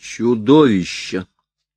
Чудовище.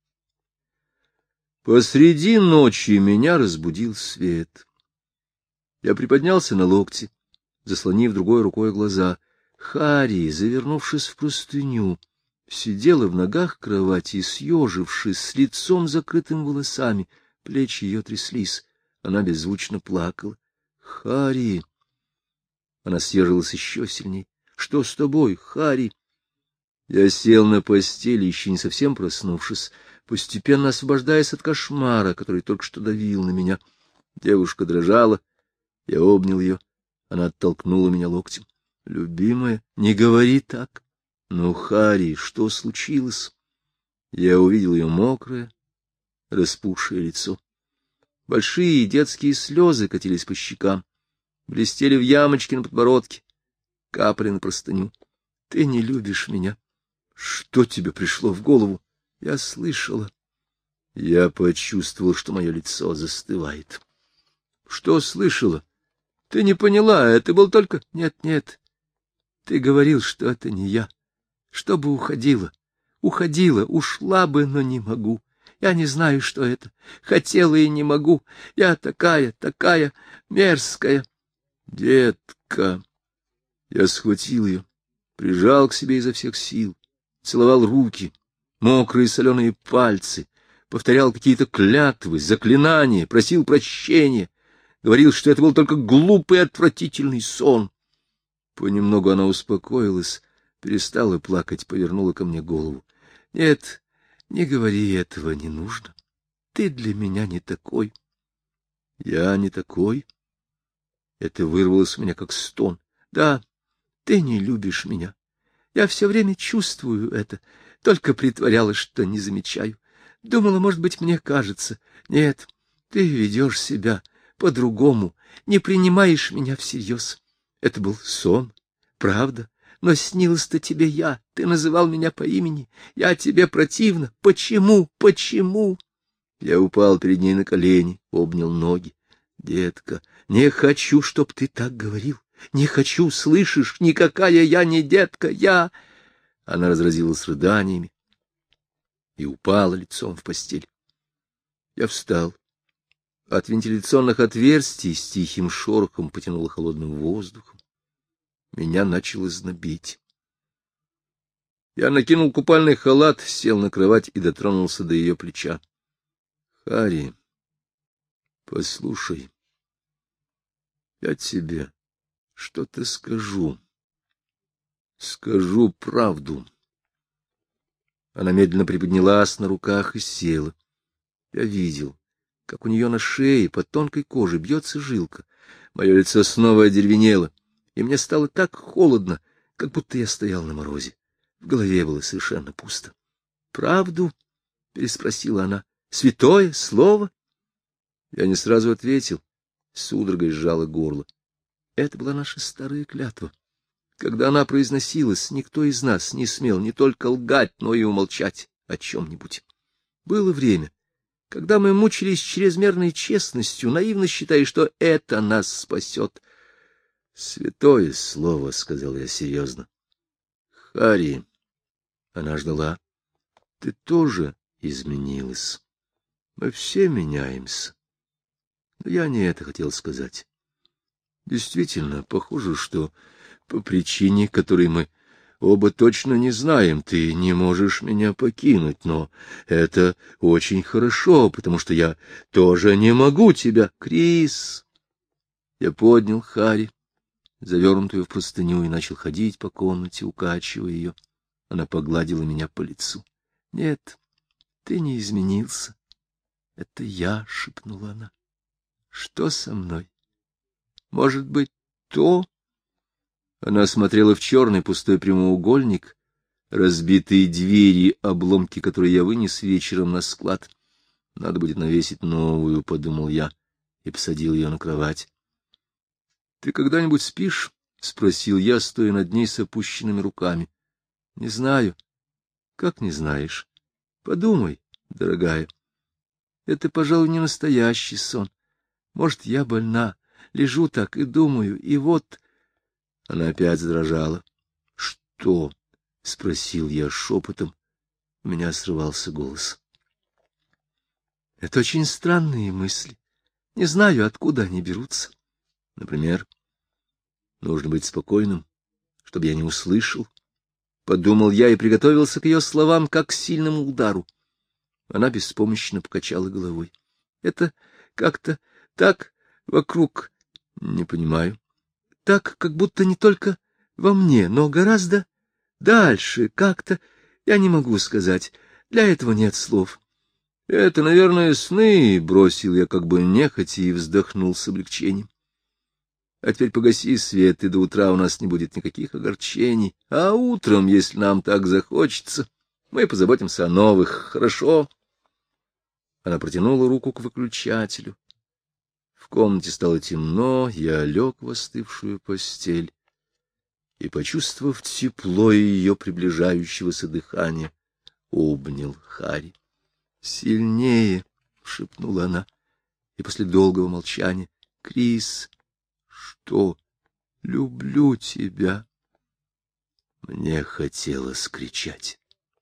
Посреди ночи меня разбудил свет. Я приподнялся на локти, заслонив другой рукой глаза. Харри, завернувшись в простыню, сидела в ногах кровати, съежившись, с лицом закрытым волосами. Плечи ее тряслись. Она беззвучно плакала. — Харри! Она съежилась еще сильней. — Что с тобой, Харри? Я сел на постели, еще не совсем проснувшись, постепенно освобождаясь от кошмара, который только что давил на меня. Девушка дрожала. Я обнял ее. Она оттолкнула меня локтем. — Любимая, не говори так. — Ну, Харри, что случилось? Я увидел ее мокрое, распухшее лицо. Большие детские слезы катились по щекам, блестели в ямочке на подбородке, капали на простыню. — Ты не любишь меня. Что тебе пришло в голову? Я слышала. Я почувствовал, что мое лицо застывает. — Что слышала? Ты не поняла, это был только... Нет. Ты говорил, что это не я. Чтобы уходила. Ушла бы, но не могу. Я не знаю, что это. Хотела и не могу. Я такая мерзкая. Детка. Я схватил ее, прижал к себе изо всех сил, целовал руки, мокрые соленые пальцы, повторял какие-то клятвы, заклинания, просил прощения, говорил, что это был только глупый, отвратительный сон. Понемногу она успокоилась, перестала плакать, повернула ко мне голову. — Нет, не говори этого, не нужно. Ты для меня не такой. — Я не такой? Это вырвалось у меня как стон. — Да, ты не любишь меня. Я все время чувствую это, только притворялась, что не замечаю. Думала, может быть, мне кажется. Нет, ты ведешь себя по-другому, не принимаешь меня всерьез. Это был сон, правда, но снилась-то тебе я, ты называл меня по имени, я тебе противна. Почему? Я упал перед ней на колени, обнял ноги. Детка, не хочу, чтоб ты так говорил. Не хочу, слышишь? Никакая я не детка, я... Она разразилась рыданиями и упала лицом в постель. Я встал. От вентиляционных отверстий с тихим шорохом потянуло холодным воздухом. Меня начало знобить. Я накинул купальный халат, сел на кровать и дотронулся до ее плеча. — Харри, послушай, я тебе что-то скажу. Скажу правду. Она медленно приподнялась на руках и села. Я видел, как у нее на шее под тонкой кожей бьется жилка. Мое лицо снова одеревенело, и мне стало так холодно, как будто я стоял на морозе. В голове было совершенно пусто. — Правду? — переспросила она. — Святое слово? Я не сразу ответил. Судорогой сжало горло. Это была наша старая клятва. Когда она произносилась, никто из нас не смел не только лгать, но и умолчать о чем-нибудь. Было время, когда мы мучились чрезмерной честностью, наивно считая, что это нас спасет. — Святое слово, — сказал я серьезно. — Харри, она ждала, — ты тоже изменилась. Мы все меняемся. Но я не это хотел сказать. Действительно, похоже, что по причине, которой мы оба точно не знаем, ты не можешь меня покинуть, но это очень хорошо, потому что я тоже не могу тебя. Крис! Я поднял Харри, завернутую в простыню, и начал ходить по комнате, укачивая ее. Она погладила меня по лицу. — Нет, ты не изменился. — Это я, — шепнула она. — Что со мной? Может быть, то... Она смотрела в черный пустой прямоугольник, разбитые двери, обломки, которые я вынес вечером на склад. Надо будет навесить новую, — подумал я, и посадил ее на кровать. — Ты когда-нибудь спишь? — спросил я, стоя над ней с опущенными руками. — Не знаю. — Как не знаешь? — Подумай, дорогая. Это, пожалуй, не настоящий сон. Может, я больна, лежу так и думаю, и вот... Она опять задрожала. — Что? — спросил я шепотом, У меня срывался голос. Это очень странные мысли. Не знаю, откуда они берутся. Например, нужно быть спокойным, чтобы я не услышал. Подумал я и приготовился к ее словам, как к сильному удару. Она беспомощно покачала головой. Это как-то так вокруг. Не понимаю. Так, как будто не только во мне, но гораздо дальше, как-то. Я не могу сказать. Для этого нет слов. Это, наверное, сны, — бросил я как бы нехотя и вздохнул с облегчением. А теперь погаси свет, и до утра у нас не будет никаких огорчений. А утром, если нам так захочется, мы позаботимся о новых. Хорошо? Она протянула руку к выключателю. В комнате стало темно, я лег в остывшую постель и, почувствовав тепло ее приближающегося дыхания, обнял Харри. — Сильнее, — шепнула она, и после долгого молчания: — Крис, что? Люблю тебя. Мне хотелось кричать.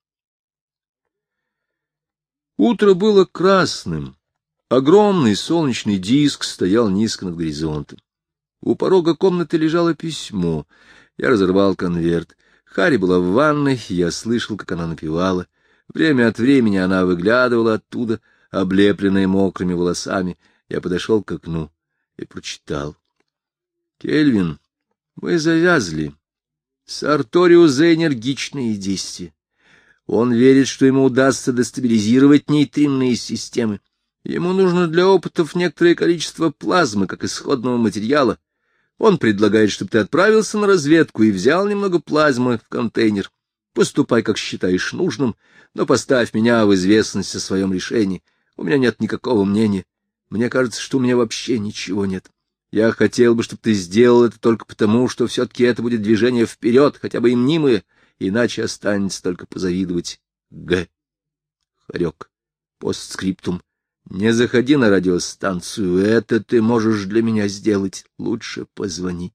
Утро было красным. Огромный солнечный диск стоял низко над горизонтом. У порога комнаты лежало письмо. Я разорвал конверт. Харри была в ванной, я слышал, как она напевала. Время от времени она выглядывала оттуда, облепленная мокрыми волосами. Я подошел к окну и прочитал. Кельвин, мы завязли. Сарториус за энергичные действия. Он верит, что ему удастся дестабилизировать нейтринные системы. Ему нужно для опытов некоторое количество плазмы, как исходного материала. Он предлагает, чтобы ты отправился на разведку и взял немного плазмы в контейнер. Поступай, как считаешь нужным, но поставь меня в известность о своем решении. У меня нет никакого мнения. Мне кажется, что у меня вообще ничего нет. Я хотел бы, чтобы ты сделал это только потому, что все-таки это будет движение вперед, хотя бы и мнимое, иначе останется только позавидовать. Г. Хорек. Постскриптум. Не заходи на радиостанцию, это ты можешь для меня сделать. Лучше позвони.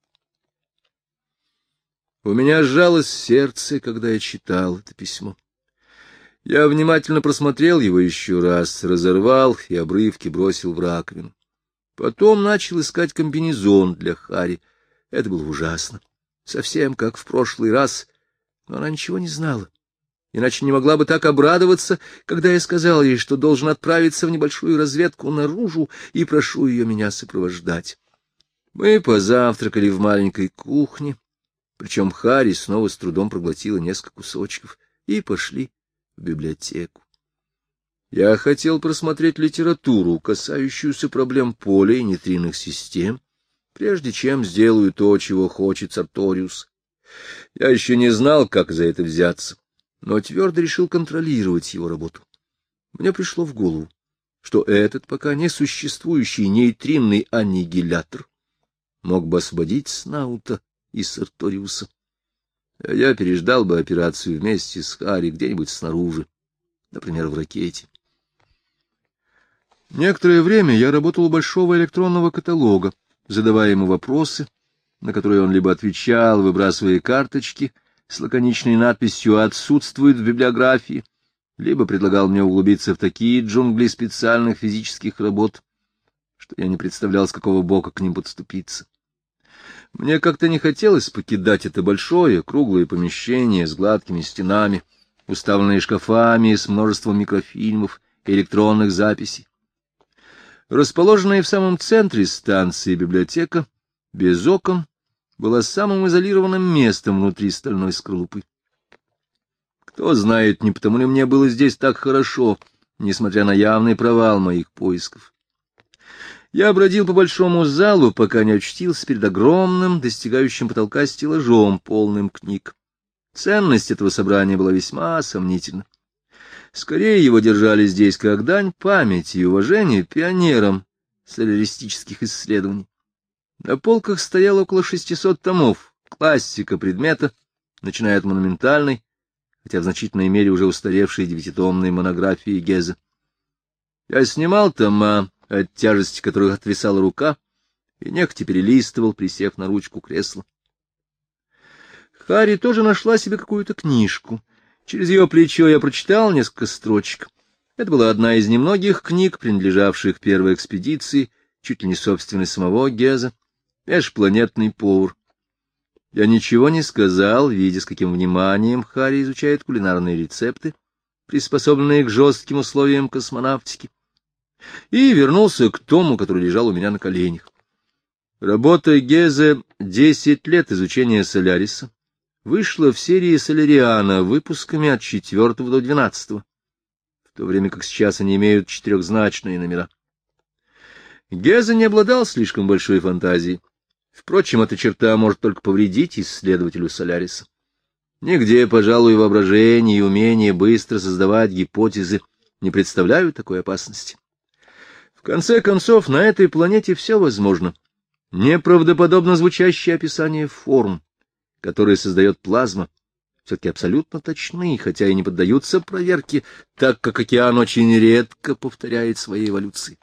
У меня сжалось сердце, когда я читал это письмо. Я внимательно просмотрел его еще раз, разорвал и обрывки бросил в раковину. Потом начал искать комбинезон для Харри. Это было ужасно. Совсем как в прошлый раз. Но она ничего не знала. Иначе не могла бы так обрадоваться, когда я сказал ей, что должен отправиться в небольшую разведку наружу и прошу ее меня сопровождать. Мы позавтракали в маленькой кухне, причем Харри снова с трудом проглотила несколько кусочков, и пошли в библиотеку. Я хотел просмотреть литературу, касающуюся проблем поля и нейтринных систем, прежде чем сделаю то, чего хочет Сарториус. Я еще не знал, как за это взяться, но твердо решил контролировать его работу. Мне пришло в голову, что этот пока не существующий нейтринный аннигилятор мог бы освободить Снаута и Сарториуса. А я переждал бы операцию вместе с Харри где-нибудь снаружи, например, в ракете. Некоторое время я работал у большого электронного каталога, задавая ему вопросы, на которые он либо отвечал, выбрасывая карточки с лаконичной надписью «Отсутствует в библиографии», либо предлагал мне углубиться в такие джунгли специальных физических работ, что я не представлял, с какого бока к ним подступиться. Мне как-то не хотелось покидать это большое круглое помещение с гладкими стенами, уставленное шкафами с множеством микрофильмов и электронных записей. Расположенная в самом центре станции библиотека, без окон, была самым изолированным местом внутри стальной скорлупы. Кто знает, не потому ли мне было здесь так хорошо, несмотря на явный провал моих поисков. Я бродил по большому залу, пока не очутился перед огромным, достигающим потолка стеллажом, полным книг. Ценность этого собрания была весьма сомнительна. Скорее его держали здесь как дань памяти и уважения пионерам соляристических исследований. На полках стояло около 600 томов, классика предмета, начиная от монументальной, хотя в значительной мере уже устаревшей 9-томной монографии Гезе. Я снимал тома, от тяжести которых отвисала рука, и нехотя перелистывал, присев на ручку кресла. Харри тоже нашла себе какую-то книжку. Через ее плечо я прочитал несколько строчек. Это была одна из немногих книг, принадлежавших первой экспедиции, чуть ли не собственной самого Геза, «Межпланетный повар». Я ничего не сказал, видя, с каким вниманием Харри изучает кулинарные рецепты, приспособленные к жестким условиям космонавтики, и вернулся к тому, который лежал у меня на коленях. Работа Гезе «10 лет изучения Соляриса» вышла в серии Соляриана выпусками от 4 до 12, в то время как сейчас они имеют четырехзначные номера. Гезе не обладал слишком большой фантазией. Впрочем, эта черта может только повредить исследователю Соляриса. Нигде, пожалуй, воображение и умение быстро создавать гипотезы не представляют такой опасности. В конце концов, на этой планете все возможно. Неправдоподобно звучащее описание форм, которые создает плазма, все-таки абсолютно точны, хотя и не поддаются проверке, так как океан очень редко повторяет свои эволюции.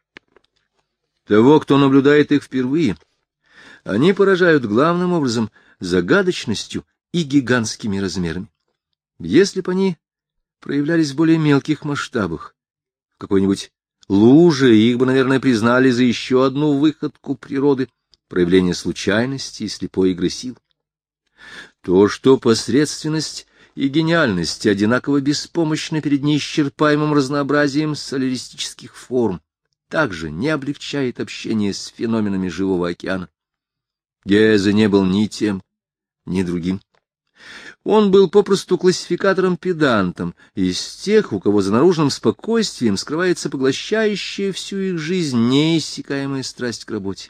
Того, кто наблюдает их впервые, они поражают главным образом загадочностью и гигантскими размерами. Если бы они проявлялись в более мелких масштабах, в какой-нибудь луже, их бы, наверное, признали за еще одну выходку природы, проявление случайности и слепой игры сил. То, что посредственность и гениальность одинаково беспомощны перед неисчерпаемым разнообразием соляристических форм, также не облегчает общение с феноменами живого океана. Гезе не был ни тем, ни другим. Он был попросту классификатором-педантом, из тех, у кого за наружным спокойствием скрывается поглощающая всю их жизнь неиссякаемая страсть к работе.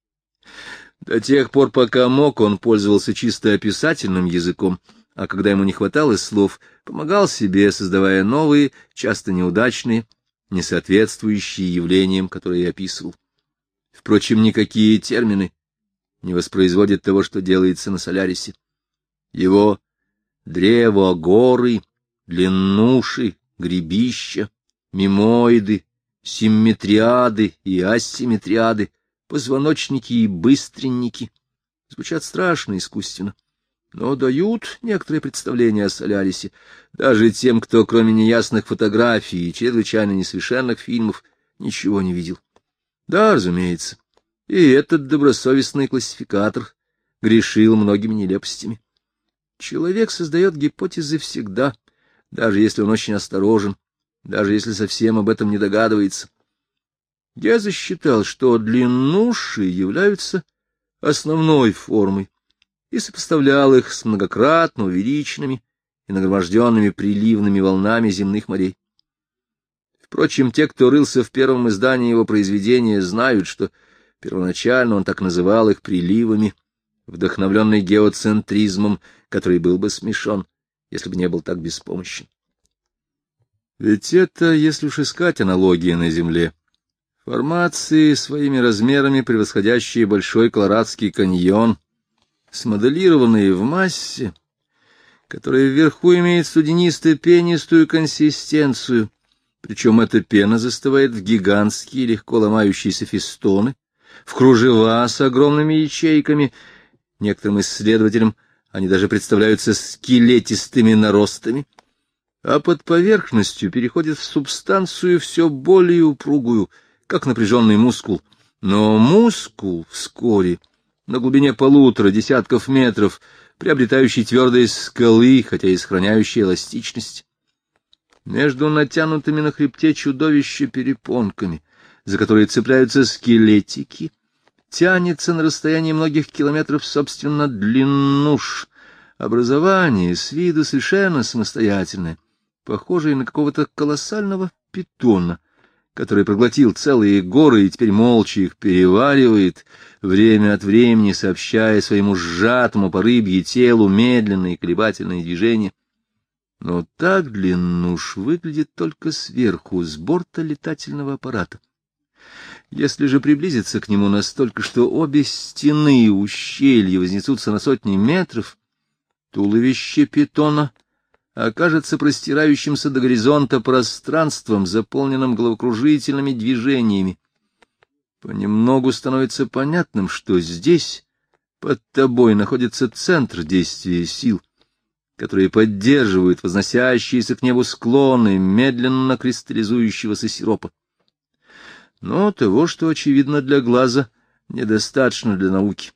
До тех пор, пока мог, он пользовался чисто описательным языком, а когда ему не хватало слов, помогал себе, создавая новые, часто неудачные, несоответствующие явлениям, которые описывал. Впрочем, никакие термины не воспроизводят того, что делается на Солярисе. Его древо, горы, длиннуши, гребища, мимоиды, симметриады и асимметриады, позвоночники и быстренники звучат страшно искусственно, но дают некоторое представление о Солярисе даже тем, кто, кроме неясных фотографий и чрезвычайно несовершенных фильмов, ничего не видел. Да, разумеется, и этот добросовестный классификатор грешил многими нелепостями. Человек создает гипотезы всегда, даже если он очень осторожен, даже если совсем об этом не догадывается. Гезе считал, что длиннуши являются основной формой, и сопоставлял их с многократно увеличенными и нагроможденными приливными волнами земных морей. Впрочем, те, кто рылся в первом издании его произведения, знают, что первоначально он так называл их приливами, вдохновленный геоцентризмом, который был бы смешон, если бы не был так беспомощен. Ведь это, если уж искать аналогии на Земле, формации, своими размерами превосходящие Большой Колорадский каньон, смоделированные в массе, которая вверху имеет студенисто-пенистую консистенцию, причем эта пена застывает в гигантские легко ломающиеся фестоны, в кружева с огромными ячейками. Некоторым исследователям они даже представляются скелетистыми наростами, а под поверхностью переходят в субстанцию все более упругую, как напряженный мускул. Но мускул вскоре, на глубине 1,5 десятков метров, приобретающий твердые скалы, хотя и сохраняющий эластичность. Между натянутыми на хребте чудовища перепонками, за которые цепляются скелетики, тянется на расстоянии многих километров, собственно, длиннуш. Образование с виду совершенно самостоятельное, похожее на какого-то колоссального питона, который проглотил целые горы и теперь молча их переваривает, время от времени сообщая своему сжатому по рыбье телу медленные колебательные движения. Но так длиннуш выглядит только сверху, с борта летательного аппарата. Если же приблизиться к нему настолько, что обе стены ущелья вознесутся на сотни метров, туловище питона окажется простирающимся до горизонта пространством, заполненным головокружительными движениями. Понемногу становится понятным, что здесь, под тобой, находится центр действия сил, которые поддерживают возносящиеся к небу склоны медленно кристаллизующегося сиропа. Но того, что очевидно для глаза, недостаточно для науки.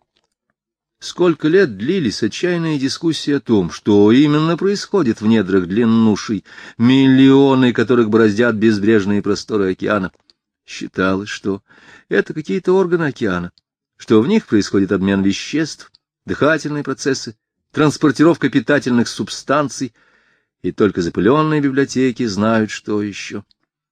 Сколько лет длились отчаянные дискуссии о том, что именно происходит в недрах длиннушей, миллионы которых бороздят безбрежные просторы океана. Считалось, что это какие-то органы океана, что в них происходит обмен веществ, дыхательные процессы, транспортировка питательных субстанций, и только запыленные библиотеки знают, что еще.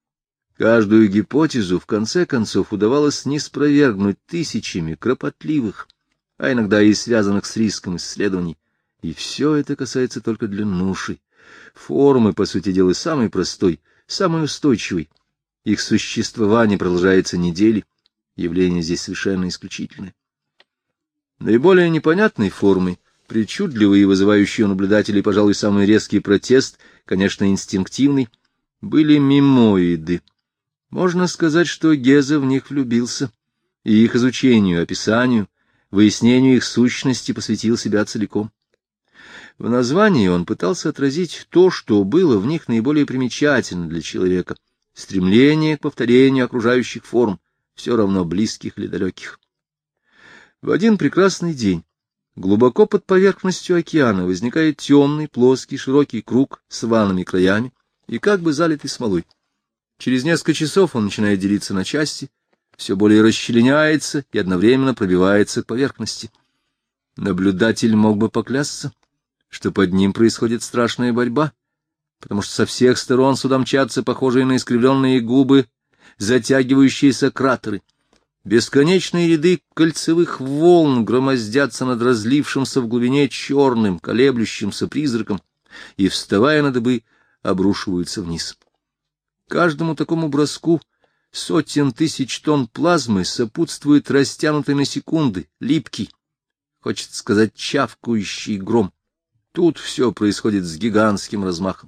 Каждую гипотезу, в конце концов, удавалось неспровергнуть тысячами кропотливых, а иногда и связанных с риском исследований. И все это касается только длиннушей. Формы, по сути дела, самой простой, самой устойчивой. Их существование продолжается недели, явление здесь совершенно исключительное. Наиболее непонятной формой, причудливый и вызывающий у наблюдателей, пожалуй, самый резкий протест, конечно, инстинктивный, были мимоиды. Можно сказать, что Гезе в них влюбился, и их изучению, описанию, выяснению их сущности посвятил себя целиком. В названии он пытался отразить то, что было в них наиболее примечательно для человека — стремление к повторению окружающих форм, все равно близких или далеких. В один прекрасный день глубоко под поверхностью океана возникает темный, плоский, широкий круг с рваными краями и как бы залитый смолой. Через несколько часов он начинает делиться на части, все более расчленяется и одновременно пробивается к поверхности. Наблюдатель мог бы поклясться, что под ним происходит страшная борьба, потому что со всех сторон сюда мчатся похожие на искривленные губы, затягивающиеся кратеры. Бесконечные ряды кольцевых волн громоздятся над разлившимся в глубине черным, колеблющимся призраком и, вставая на дыбы, обрушиваются вниз. Каждому такому броску сотен тысяч тонн плазмы сопутствует растянутый на секунды, липкий, хочется сказать, чавкающий гром. Тут все происходит с гигантским размахом.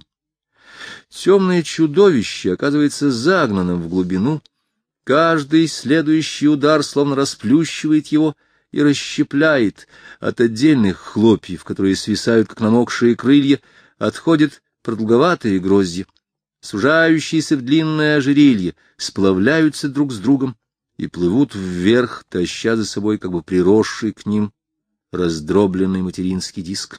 Темное чудовище оказывается загнанным в глубину, каждый следующий удар словно расплющивает его и расщепляет. От отдельных хлопьев, которые свисают, как намокшие крылья, отходят продолговатые гроздья, сужающиеся в длинное ожерелье, сплавляются друг с другом и плывут вверх, таща за собой как бы приросший к ним раздробленный материнский диск.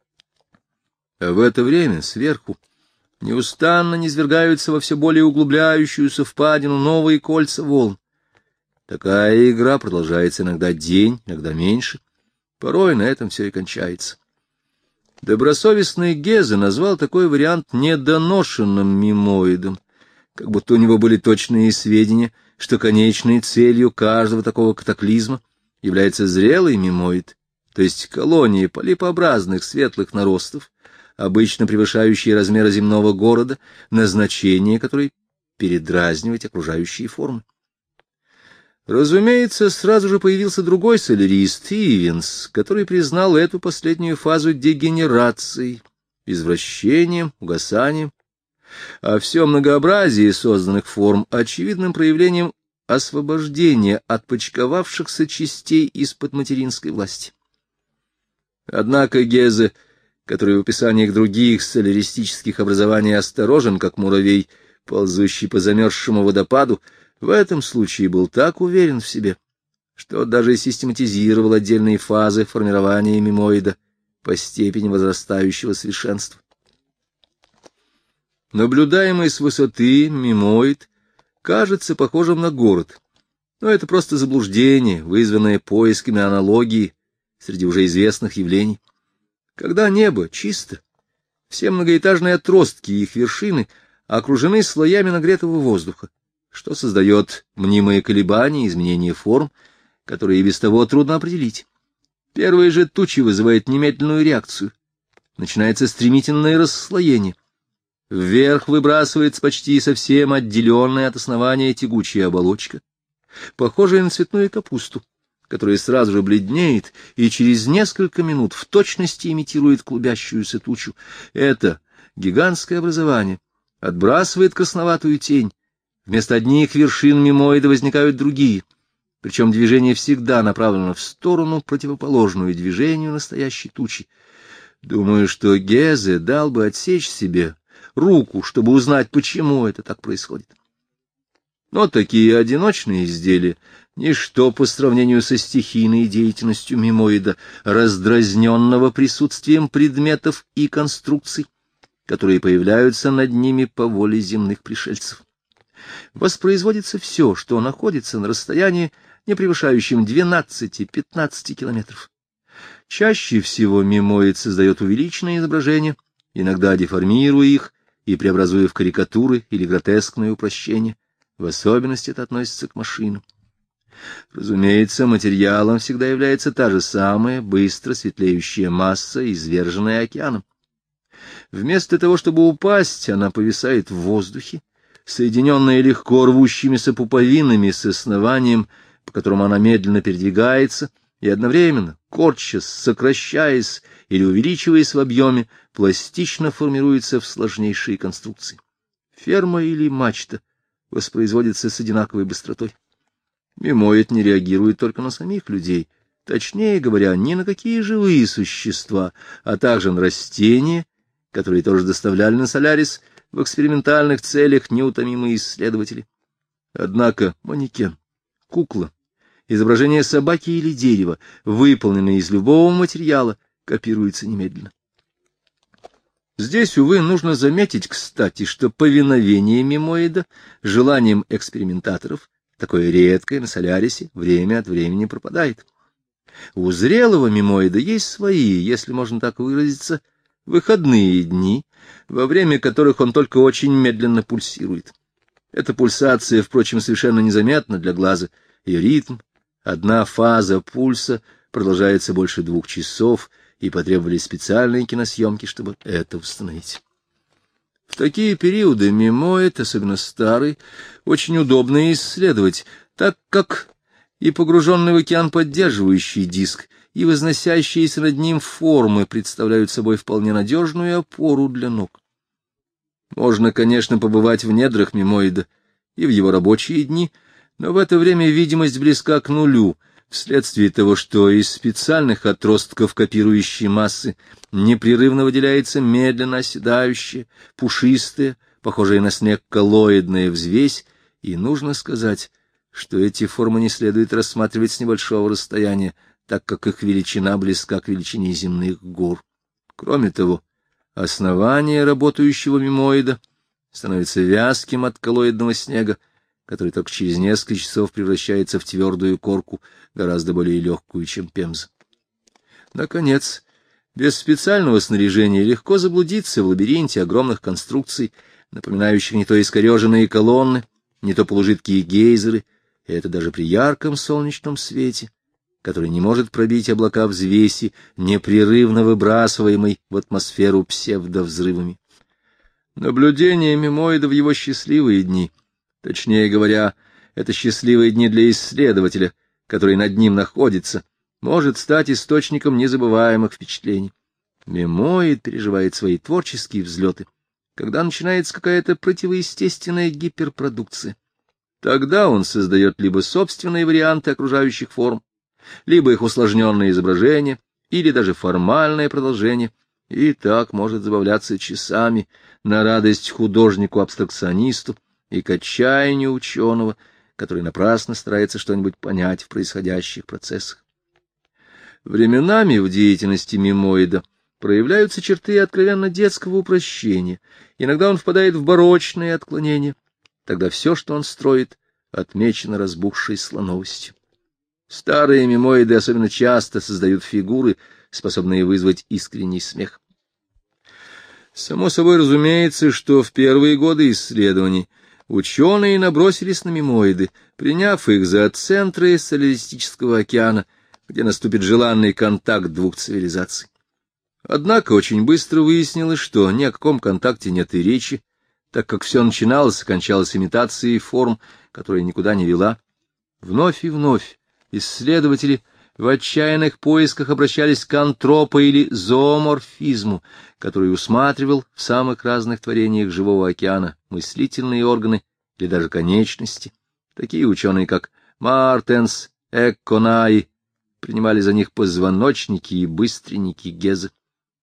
А в это время сверху неустанно низвергаются во все более углубляющуюся впадину новые кольца волн. Такая игра продолжается иногда день, иногда меньше. Порой на этом все и кончается. Добросовестный Гезе назвал такой вариант недоношенным мимоидом, как будто у него были точные сведения, что конечной целью каждого такого катаклизма является зрелый мимоид, то есть колония полипообразных светлых наростов, обычно превышающие размеры земного города, назначение которой — передразнивать окружающие формы. Разумеется, сразу же появился другой солярист, Ивенс, который признал эту последнюю фазу дегенерацией, извращением, угасанием, а все многообразие созданных форм — очевидным проявлением освобождения от почковавшихся частей из-под материнской власти. Однако Гезе, который в описаниях других соляристических образований осторожен, как муравей, ползущий по замерзшему водопаду, в этом случае был так уверен в себе, что даже систематизировал отдельные фазы формирования мимоида по степени возрастающего совершенства. Наблюдаемый с высоты мимоид кажется похожим на город, но это просто заблуждение, вызванное поисками аналогии среди уже известных явлений. Когда небо чисто, все многоэтажные отростки и их вершины окружены слоями нагретого воздуха, что создает мнимые колебания, изменения форм, которые и без того трудно определить. Первые же тучи вызывают немедленную реакцию. Начинается стремительное расслоение. Вверх выбрасывается почти совсем отделенная от основания тягучая оболочка, похожая на цветную капусту, которая сразу же бледнеет и через несколько минут в точности имитирует клубящуюся тучу. Это гигантское образование отбрасывает красноватую тень. Вместо одних вершин мимоида возникают другие, причем движение всегда направлено в сторону, противоположную движению настоящей тучи. Думаю, что Гезе дал бы отсечь себе руку, чтобы узнать, почему это так происходит. Но такие одиночные изделия — ничто по сравнению со стихийной деятельностью мимоида, раздразненного присутствием предметов и конструкций, которые появляются над ними по воле земных пришельцев. Воспроизводится все, что находится на расстоянии, не превышающем 12-15 километров. Чаще всего мимоид создает увеличенные изображения, иногда деформируя их и преобразуя в карикатуры или гротескные упрощения. В особенности это относится к машинам. Разумеется, материалом всегда является та же самая быстро светлеющая масса, изверженная океаном. Вместо того, чтобы упасть, она повисает в воздухе, соединенная легко рвущимися пуповинами с основанием, по которому она медленно передвигается, и одновременно, корчась, сокращаясь или увеличиваясь в объеме, пластично формируется в сложнейшие конструкции. Ферма или мачта воспроизводится с одинаковой быстротой. Мимоид не реагирует только на самих людей, точнее говоря, ни на какие живые существа, а также на растения, которые тоже доставляли на Солярис в экспериментальных целях неутомимые исследователи. Однако манекен, кукла, изображение собаки или дерева, выполненное из любого материала, копируется немедленно. Здесь, увы, нужно заметить, кстати, что повиновение мимоида желанием экспериментаторов, такое редкое на Солярисе, время от времени пропадает. У зрелого мимоида есть свои, если можно так выразиться, выходные дни, во время которых он только очень медленно пульсирует. Эта пульсация, впрочем, совершенно незаметна для глаза. Ее ритм, одна фаза пульса, продолжается больше 2 часов, и потребовались специальные киносъемки, чтобы это установить. В такие периоды мимоид, особенно старый, очень удобно исследовать, так как и погруженный в океан поддерживающий диск, и возносящиеся над ним формы представляют собой вполне надежную опору для ног. Можно, конечно, побывать в недрах мимоида и в его рабочие дни, но в это время видимость близка к нулю, вследствие того, что из специальных отростков копирующей массы непрерывно выделяется медленно оседающая, пушистая, похожая на снег коллоидная взвесь, и нужно сказать, что эти формы не следует рассматривать с небольшого расстояния, так как их величина близка к величине земных гор. Кроме того, основание работающего мимоида становится вязким от коллоидного снега, который только через несколько часов превращается в твердую корку, гораздо более легкую, чем пемза. Наконец, без специального снаряжения легко заблудиться в лабиринте огромных конструкций, напоминающих не то искореженные колонны, не то полужидкие гейзеры, и это даже при ярком солнечном свете, который не может пробить облака взвеси, непрерывно выбрасываемой в атмосферу псевдовзрывами. Наблюдение мимоида в его счастливые дни, точнее говоря, это счастливые дни для исследователя, который над ним находится, может стать источником незабываемых впечатлений. Мимоид переживает свои творческие взлеты, когда начинается какая-то противоестественная гиперпродукция. Тогда он создает либо собственные варианты окружающих форм, либо их усложненные изображения, или даже формальное продолжение, и так может забавляться часами на радость художнику-абстракционисту и к отчаянию ученого, который напрасно старается что-нибудь понять в происходящих процессах. Временами в деятельности мимоида проявляются черты откровенно детского упрощения, иногда он впадает в барочные отклонения, тогда все, что он строит, отмечено разбухшей слоновостью. Старые мимоиды особенно часто создают фигуры, способные вызвать искренний смех. Само собой разумеется, что в первые годы исследований ученые набросились на мимоиды, приняв их за центры Соляристического океана, где наступит желанный контакт 2 цивилизаций. Однако очень быстро выяснилось, что ни о каком контакте нет и речи, так как все начиналось и кончалось имитацией форм, которая никуда не вела. Вновь и вновь исследователи в отчаянных поисках обращались к антропо- или зооморфизму, который усматривал в самых разных творениях живого океана мыслительные органы или даже конечности. Такие ученые, как Мартенс, Экконай, принимали за них позвоночники и быстренники Гезе.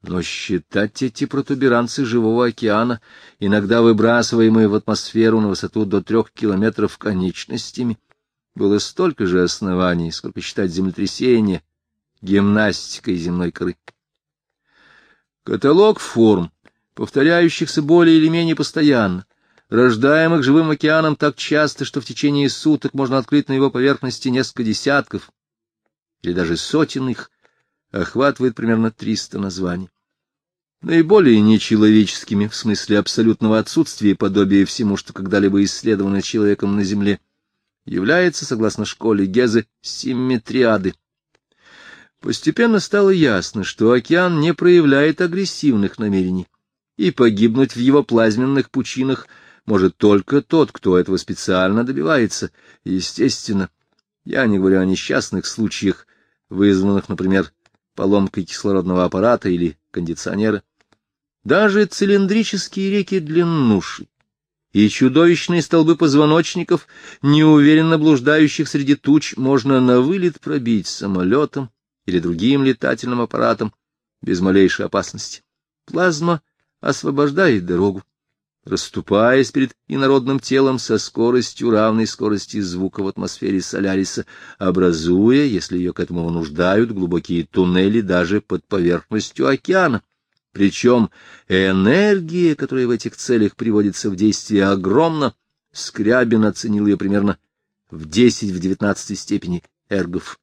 Но считать эти протуберанцы живого океана, иногда выбрасываемые в атмосферу на высоту до 3 километров конечностями, было столько же оснований, сколько считать землетрясение гимнастикой земной коры. Каталог форм, повторяющихся более или менее постоянно, рождаемых живым океаном так часто, что в течение суток можно открыть на его поверхности несколько десятков или даже сотен их, охватывает примерно 300 названий. Наиболее нечеловеческими, в смысле абсолютного отсутствия подобия всему, что когда-либо исследовано человеком на Земле, является, согласно школе Гезе, симметриады. Постепенно стало ясно, что океан не проявляет агрессивных намерений, и погибнуть в его плазменных пучинах может только тот, кто этого специально добивается. Естественно, я не говорю о несчастных случаях, вызванных, например, поломкой кислородного аппарата или кондиционера. Даже цилиндрические реки длиннуши и чудовищные столбы позвоночников, неуверенно блуждающих среди туч, можно на вылет пробить самолетом или другим летательным аппаратом без малейшей опасности. Плазма освобождает дорогу, расступаясь перед инородным телом со скоростью, равной скорости звука в атмосфере Соляриса, образуя, если ее к этому вынуждают, глубокие туннели даже под поверхностью океана. Причем энергия, которая в этих целях приводится в действие, огромна. Скрябин оценил ее примерно в 10 в 19 степени эргов.